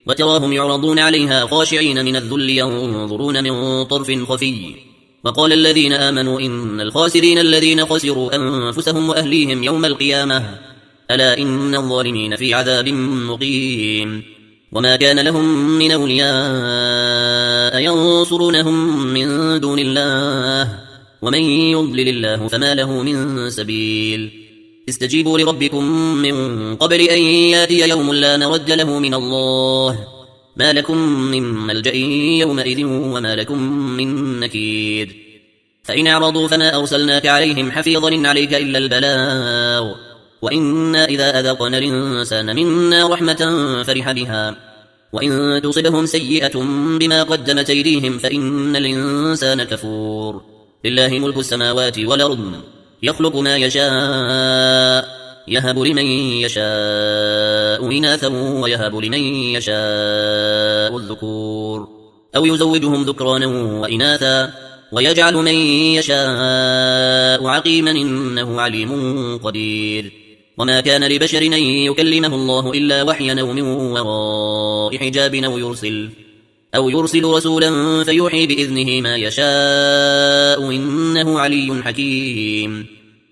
وتراهم يعرضون عليها خاشعين من الذل ينظرون من طرف خفي. وقال الذين آمنوا إن الخاسرين الذين خسروا أنفسهم وأهليهم يوم القيامة ألا إن الظالمين في عذاب مقيم. وما كان لهم من أولياء ينصرونهم من دون الله ومن يضلل الله فما له من سبيل. استجيبوا لربكم من قبل أن ياتي يوم لا مرد له من الله ما لكم من ملجأ يومئذ وما لكم من نكير. فإن أعرضوا فما أرسلناك عليهم حفيظا عليك إلا البلاغ وإنا إذا أذقنا الإنسان منا رحمة فرح بها وإن تصبهم سيئة بما قدمت أيديهم فإن الإنسان كفور. لله ملك السماوات والأرض يخلق ما يشاء يهب لمن يشاء إناثا ويهب لمن يشاء الذكور أو يزوجهم ذكرانا وإناثا ويجعل من يشاء عقيما إنه عليم قدير. وما كان لبشر أن يكلمه الله إلا وحيا أو من وراء حجاب أو يرسل رسولا فيوحي بإذنه ما يشاء إنه علي حكيم.